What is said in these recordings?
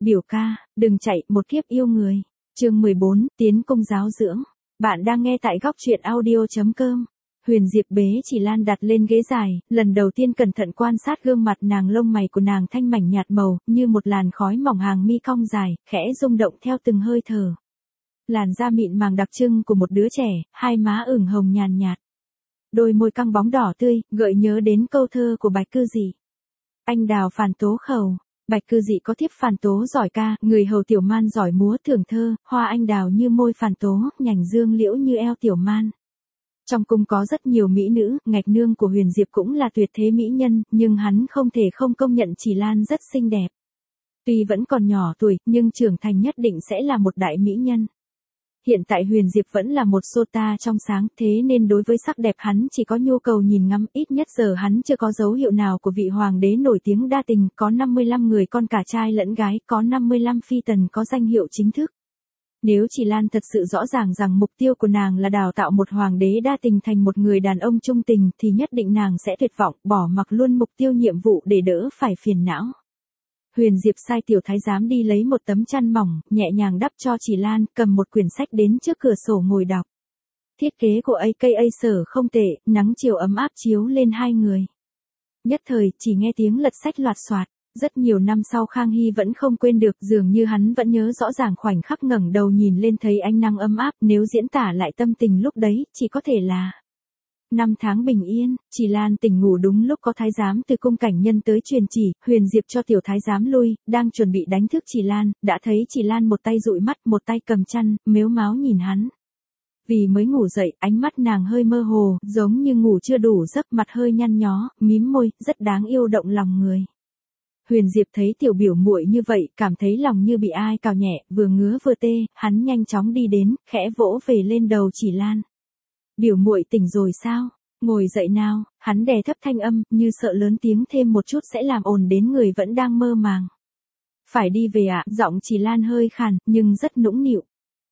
Biểu ca, đừng chạy, một kiếp yêu người. Chương 14, tiến công giáo dưỡng. Bạn đang nghe tại góc truyện audio.com. Huyền Diệp bế Chỉ Lan đặt lên ghế dài, lần đầu tiên cẩn thận quan sát gương mặt nàng, lông mày của nàng thanh mảnh nhạt màu, như một làn khói mỏng, hàng mi cong dài, khẽ rung động theo từng hơi thở. Làn da mịn màng đặc trưng của một đứa trẻ, hai má ửng hồng nhàn nhạt. Đôi môi căng bóng đỏ tươi, gợi nhớ đến câu thơ của Bạch Cư Dị. Anh đào phàn tố khẩu. Bạch Cư Dị có thiếp phàn tố giỏi ca, người hầu tiểu man giỏi múa thưởng thơ, hoa anh đào như môi phàn tố, nhành dương liễu như eo tiểu man. Trong cung có rất nhiều mỹ nữ, ngạch nương của Huyền Diệp cũng là tuyệt thế mỹ nhân, nhưng hắn không thể không công nhận Chỉ Lan rất xinh đẹp. Tuy vẫn còn nhỏ tuổi, nhưng trưởng thành nhất định sẽ là một đại mỹ nhân. Hiện tại Huyền Diệp vẫn là một sota trong sáng, thế nên đối với sắc đẹp hắn chỉ có nhu cầu nhìn ngắm, ít nhất giờ hắn chưa có dấu hiệu nào của vị hoàng đế nổi tiếng đa tình, có 55 người con cả trai lẫn gái, có 55 phi tần có danh hiệu chính thức. Nếu Chỉ Lan thật sự rõ ràng rằng mục tiêu của nàng là đào tạo một hoàng đế đa tình thành một người đàn ông trung tình thì nhất định nàng sẽ tuyệt vọng, bỏ mặc luôn mục tiêu nhiệm vụ để đỡ phải phiền não. Huyền Diệp sai tiểu thái giám đi lấy một tấm chăn mỏng, nhẹ nhàng đắp cho Chỉ Lan, cầm một quyển sách đến trước cửa sổ ngồi đọc. Thiết kế của AK Acer không tệ, nắng chiều ấm áp chiếu lên hai người. Nhất thời, chỉ nghe tiếng lật sách loạt soạt. Rất nhiều năm sau Khang Hy vẫn không quên được, dường như hắn vẫn nhớ rõ ràng khoảnh khắc ngẩng đầu nhìn lên thấy ánh nắng ấm áp, nếu diễn tả lại tâm tình lúc đấy, chỉ có thể là năm tháng bình yên. Chỉ Lan tỉnh ngủ đúng lúc có thái giám từ cung cảnh nhân tới truyền chỉ, Huyền Diệp cho tiểu thái giám lui, đang chuẩn bị đánh thức Chỉ Lan, đã thấy Chỉ Lan một tay dụi mắt, một tay cầm chăn, mếu máo nhìn hắn. Vì mới ngủ dậy, ánh mắt nàng hơi mơ hồ, giống như ngủ chưa đủ giấc, mặt hơi nhăn nhó, mím môi, rất đáng yêu động lòng người. Huyền Diệp thấy tiểu biểu muội như vậy, cảm thấy lòng như bị ai cào nhẹ, vừa ngứa vừa tê, hắn nhanh chóng đi đến, khẽ vỗ về lên đầu Chỉ Lan. Biểu muội tỉnh rồi sao? Ngồi dậy nào, hắn đè thấp thanh âm, như sợ lớn tiếng thêm một chút sẽ làm ồn đến người vẫn đang mơ màng. Phải đi về ạ, giọng Chỉ Lan hơi khàn, nhưng rất nũng nịu.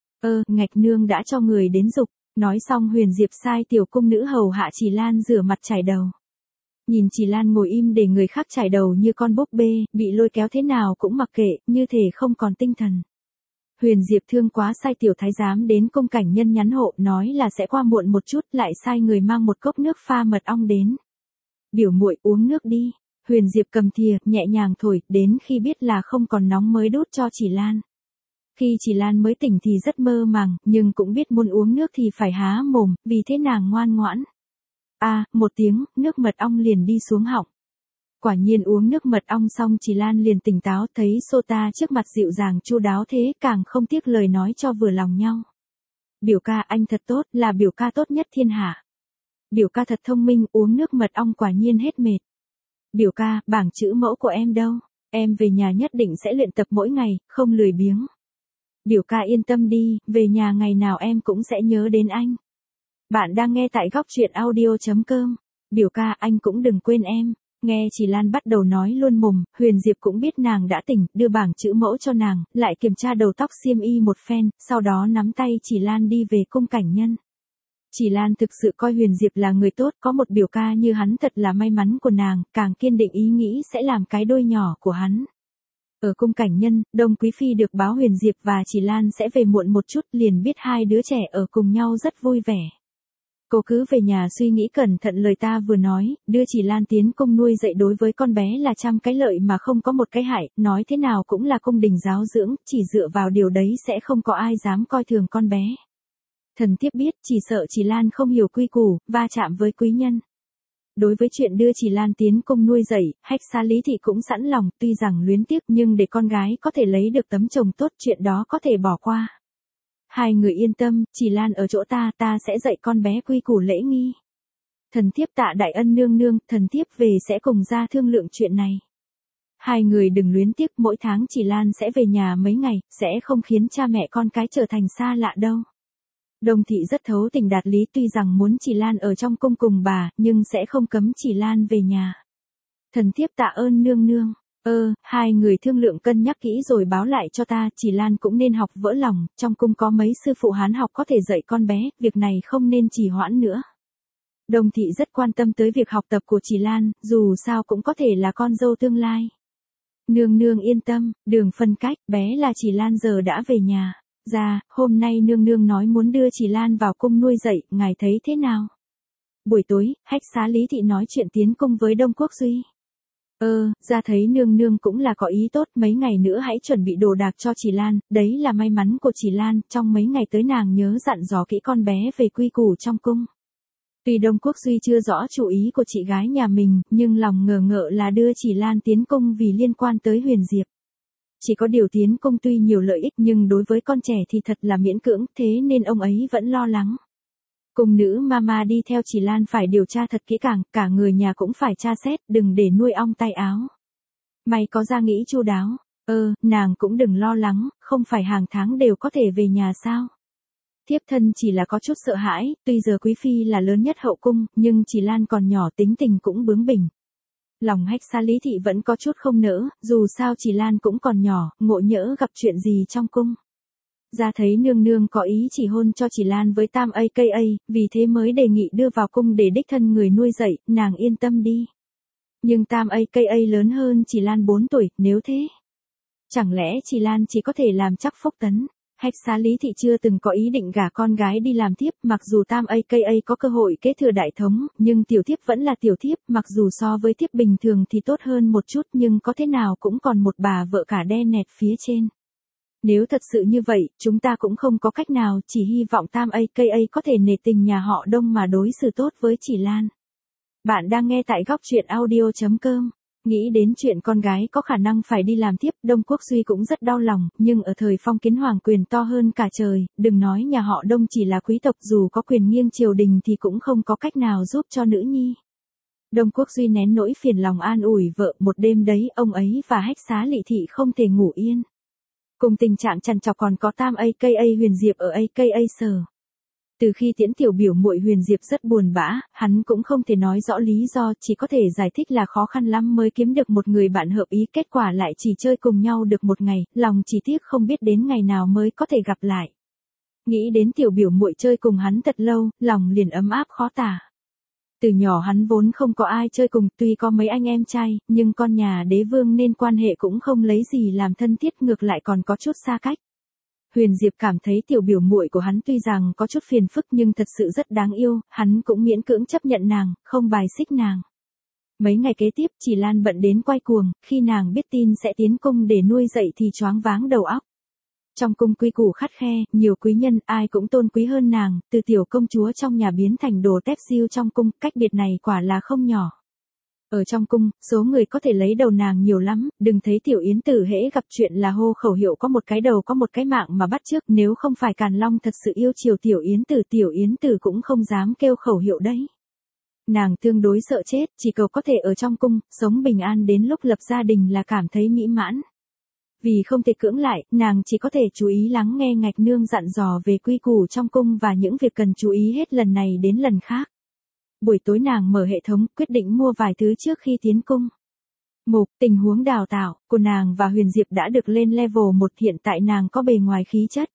Ngạch nương đã cho người đến giục. Nói xong Huyền Diệp sai tiểu cung nữ hầu hạ Chỉ Lan rửa mặt chải đầu. Nhìn Chỉ Lan ngồi im để người khác chải đầu như con búp bê, bị lôi kéo thế nào cũng mặc kệ, như thể không còn tinh thần. Huyền Diệp thương quá sai tiểu thái giám đến cung cảnh nhân nhắn hộ, nói là sẽ qua muộn một chút, lại sai người mang một cốc nước pha mật ong đến. Biểu muội uống nước đi. Huyền Diệp cầm thìa, nhẹ nhàng thổi, đến khi biết là không còn nóng mới đút cho Chỉ Lan. Khi Chỉ Lan mới tỉnh thì rất mơ màng, nhưng cũng biết muốn uống nước thì phải há mồm, vì thế nàng ngoan ngoãn. Một tiếng, nước mật ong liền đi xuống họng. Quả nhiên uống nước mật ong xong Chỉ Lan liền tỉnh táo, thấy sota trước mặt dịu dàng chu đáo thế, càng không tiếc lời nói cho vừa lòng nhau. Biểu ca anh thật tốt, là biểu ca tốt nhất thiên hạ. Biểu ca thật thông minh, uống nước mật ong quả nhiên hết mệt. Biểu ca, bảng chữ mẫu của em đâu? Em về nhà nhất định sẽ luyện tập mỗi ngày, không lười biếng. Biểu ca yên tâm đi, về nhà ngày nào em cũng sẽ nhớ đến anh. Bạn đang nghe tại góc truyện audio.com. Biểu ca anh cũng đừng quên em. Nghe Chỉ Lan bắt đầu nói luôn mồm, Huyền Diệp cũng biết nàng đã tỉnh, đưa bảng chữ mẫu cho nàng, lại kiểm tra đầu tóc xiêm y một phen, sau đó nắm tay Chỉ Lan đi về cung cảnh nhân. Chỉ Lan thực sự coi Huyền Diệp là người tốt, có một biểu ca như hắn thật là may mắn của nàng, càng kiên định ý nghĩ sẽ làm cái đôi nhỏ của hắn. Ở cung cảnh nhân, Đông Quý Phi được báo Huyền Diệp và Chỉ Lan sẽ về muộn một chút, liền biết hai đứa trẻ ở cùng nhau rất vui vẻ. Cô cứ về nhà suy nghĩ cẩn thận lời ta vừa nói, đưa Chỉ Lan tiến cung nuôi dạy đối với con bé là trăm cái lợi mà không có một cái hại, nói thế nào cũng là cung đình giáo dưỡng, chỉ dựa vào điều đấy sẽ không có ai dám coi thường con bé. Thần thiếp biết, chỉ sợ Chỉ Lan không hiểu quy củ, va chạm với quý nhân. Đối với chuyện đưa Chỉ Lan tiến cung nuôi dạy, Hách Xa Lý Thị cũng sẵn lòng, tuy rằng luyến tiếc nhưng để con gái có thể lấy được tấm chồng tốt, chuyện đó có thể bỏ qua. Hai người yên tâm, Chỉ Lan ở chỗ ta sẽ dạy con bé quy củ lễ nghi. Thần thiếp tạ đại ân nương nương, thần thiếp về sẽ cùng ra thương lượng chuyện này. Hai người đừng luyến tiếc, mỗi tháng Chỉ Lan sẽ về nhà mấy ngày, sẽ không khiến cha mẹ con cái trở thành xa lạ đâu. Đồng thị rất thấu tình đạt lý, tuy rằng muốn Chỉ Lan ở trong cung cùng bà, nhưng sẽ không cấm Chỉ Lan về nhà. Thần thiếp tạ ơn nương nương. Hai người thương lượng cân nhắc kỹ rồi báo lại cho ta, Chỉ Lan cũng nên học vỡ lòng, trong cung có mấy sư phụ Hán học có thể dạy con bé, việc này không nên trì hoãn nữa. Đồng thị rất quan tâm tới việc học tập của Chỉ Lan, dù sao cũng có thể là con dâu tương lai. Nương nương yên tâm, đường phân cách, bé là Chỉ Lan giờ đã về nhà. Dạ, hôm nay nương nương nói muốn đưa Chỉ Lan vào cung nuôi dạy, ngài thấy thế nào? Buổi tối, Hách Xá Lý Thị nói chuyện tiến cung với Đông Quốc Duy. Ra thấy nương nương cũng là có ý tốt, mấy ngày nữa hãy chuẩn bị đồ đạc cho Chỉ Lan, đấy là may mắn của Chỉ Lan, trong mấy ngày tới nàng nhớ dặn dò kỹ con bé về quy củ trong cung. Tuy Đông Quốc Duy chưa rõ chủ ý của chị gái nhà mình, nhưng lòng ngờ ngợ là đưa Chỉ Lan tiến cung vì liên quan tới Huyền Diệp. Chỉ có điều tiến cung tuy nhiều lợi ích nhưng đối với con trẻ thì thật là miễn cưỡng, thế nên ông ấy vẫn lo lắng. Cung nữ mama đi theo Chỉ Lan phải điều tra thật kỹ càng, cả người nhà cũng phải tra xét, đừng để nuôi ong tay áo. May có ra nghĩ chu đáo. Nàng cũng đừng lo lắng, không phải hàng tháng đều có thể về nhà sao? Thiếp thân chỉ là có chút sợ hãi, tuy giờ quý phi là lớn nhất hậu cung, nhưng Chỉ Lan còn nhỏ, tính tình cũng bướng bỉnh. Lòng Hách Xá Lý Thị vẫn có chút không nỡ, dù sao Chỉ Lan cũng còn nhỏ, ngộ nhỡ gặp chuyện gì trong cung. Ra thấy nương nương có ý chỉ hôn cho Chỉ Lan với Tam AKA, vì thế mới đề nghị đưa vào cung để đích thân người nuôi dạy, nàng yên tâm đi. Nhưng Tam AKA lớn hơn Chỉ Lan 4 tuổi, nếu thế, chẳng lẽ Chỉ Lan chỉ có thể làm chắc phúc tấn? Hách Xá Lý Thị chưa từng có ý định gả con gái đi làm thiếp, mặc dù Tam AKA có cơ hội kế thừa đại thống, nhưng tiểu thiếp vẫn là tiểu thiếp, mặc dù so với thiếp bình thường thì tốt hơn một chút nhưng có thế nào cũng còn một bà vợ cả đe nẹt phía trên. Nếu thật sự như vậy, chúng ta cũng không có cách nào, chỉ hy vọng Tam AKA có thể nể tình nhà họ Đông mà đối xử tốt với Chỉ Lan. Bạn đang nghe tại góc truyện audio.com. Nghĩ đến chuyện con gái có khả năng phải đi làm tiếp, Đông Quốc Duy cũng rất đau lòng, nhưng ở thời phong kiến hoàng quyền to hơn cả trời, đừng nói nhà họ Đông chỉ là quý tộc, dù có quyền nghiêng triều đình thì cũng không có cách nào giúp cho nữ nhi. Đông Quốc Duy nén nỗi phiền lòng an ủi vợ, một đêm đấy, ông ấy và Hách Xá Lị Thị không thể ngủ yên. Cùng tình trạng trằn trọc còn có Tam AKA Huyền Diệp ở AKA Sở. Từ khi tiễn tiểu biểu muội Huyền Diệp rất buồn bã, hắn cũng không thể nói rõ lý do, chỉ có thể giải thích là khó khăn lắm mới kiếm được một người bạn hợp ý, kết quả lại chỉ chơi cùng nhau được một ngày, lòng chỉ tiếc không biết đến ngày nào mới có thể gặp lại. Nghĩ đến tiểu biểu muội chơi cùng hắn thật lâu, lòng liền ấm áp khó tả. Từ nhỏ hắn vốn không có ai chơi cùng, tuy có mấy anh em trai, nhưng con nhà đế vương nên quan hệ cũng không lấy gì làm thân thiết, ngược lại còn có chút xa cách. Huyền Diệp cảm thấy tiểu biểu muội của hắn tuy rằng có chút phiền phức nhưng thật sự rất đáng yêu, hắn cũng miễn cưỡng chấp nhận nàng, không bài xích nàng. Mấy ngày kế tiếp, Chỉ Lan bận đến quay cuồng, khi nàng biết tin sẽ tiến cung để nuôi dạy thì choáng váng đầu óc. Trong cung quy củ khắt khe, nhiều quý nhân, ai cũng tôn quý hơn nàng, từ tiểu công chúa trong nhà biến thành đồ tép diêu trong cung, cách biệt này quả là không nhỏ. Ở trong cung, số người có thể lấy đầu nàng nhiều lắm, đừng thấy tiểu yến tử hễ gặp chuyện là hô khẩu hiệu có một cái đầu có một cái mạng mà bắt chước, nếu không phải Càn Long thật sự yêu chiều tiểu yến tử cũng không dám kêu khẩu hiệu đấy. Nàng tương đối sợ chết, chỉ cầu có thể ở trong cung, sống bình an đến lúc lập gia đình là cảm thấy mỹ mãn. Vì không thể cưỡng lại, nàng chỉ có thể chú ý lắng nghe Ngạch Nương dặn dò về quy củ trong cung và những việc cần chú ý hết lần này đến lần khác. Buổi tối nàng mở hệ thống, quyết định mua vài thứ trước khi tiến cung. Mục, tình huống đào tạo của nàng và Huyền Diệp đã được lên level 1, hiện tại nàng có bề ngoài khí chất.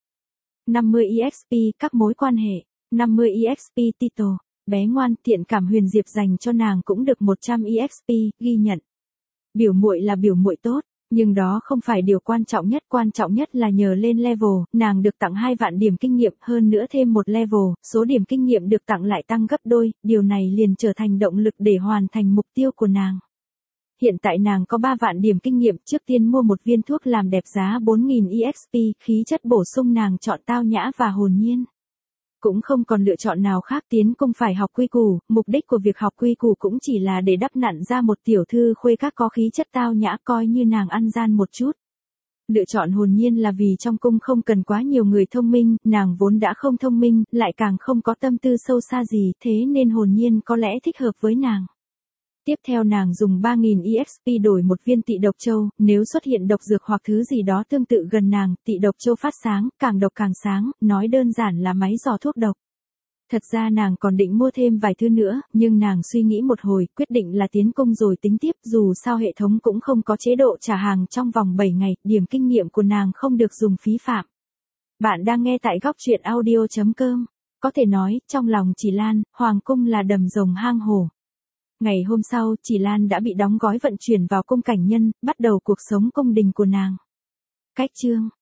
50 EXP, các mối quan hệ. 50 EXP title, bé ngoan, thiện cảm. Huyền Diệp dành cho nàng cũng được 100 EXP, ghi nhận. Biểu muội là biểu muội tốt. Nhưng đó không phải điều quan trọng nhất là nhờ lên level, nàng được tặng 2 vạn điểm kinh nghiệm, hơn nữa thêm một level, số điểm kinh nghiệm được tặng lại tăng gấp đôi, điều này liền trở thành động lực để hoàn thành mục tiêu của nàng. Hiện tại nàng có 3 vạn điểm kinh nghiệm, trước tiên mua một viên thuốc làm đẹp giá 4.000 EXP, khí chất bổ sung nàng chọn tao nhã và hồn nhiên. Cũng không còn lựa chọn nào khác, tiến cung phải học quy củ, mục đích của việc học quy củ cũng chỉ là để đắp nặn ra một tiểu thư khuê các có khí chất tao nhã, coi như nàng ăn gian một chút. Lựa chọn hồn nhiên là vì trong cung không cần quá nhiều người thông minh, nàng vốn đã không thông minh, lại càng không có tâm tư sâu xa gì, thế nên hồn nhiên có lẽ thích hợp với nàng. Tiếp theo nàng dùng 3.000 EXP đổi một viên tị độc châu, nếu xuất hiện độc dược hoặc thứ gì đó tương tự gần nàng, tị độc châu phát sáng, càng độc càng sáng, nói đơn giản là máy dò thuốc độc. Thật ra nàng còn định mua thêm vài thứ nữa, nhưng nàng suy nghĩ một hồi, quyết định là tiến cung rồi tính tiếp, dù sao hệ thống cũng không có chế độ trả hàng trong vòng 7 ngày, điểm kinh nghiệm của nàng không được dùng phí phạm. Bạn đang nghe tại góc truyện audio.com. Có thể nói, trong lòng Chỉ Lan, hoàng cung là đầm rồng hang hổ. Ngày hôm sau, Chỉ Lan đã bị đóng gói vận chuyển vào cung Cảnh Nhân, bắt đầu cuộc sống cung đình của nàng. Cách chương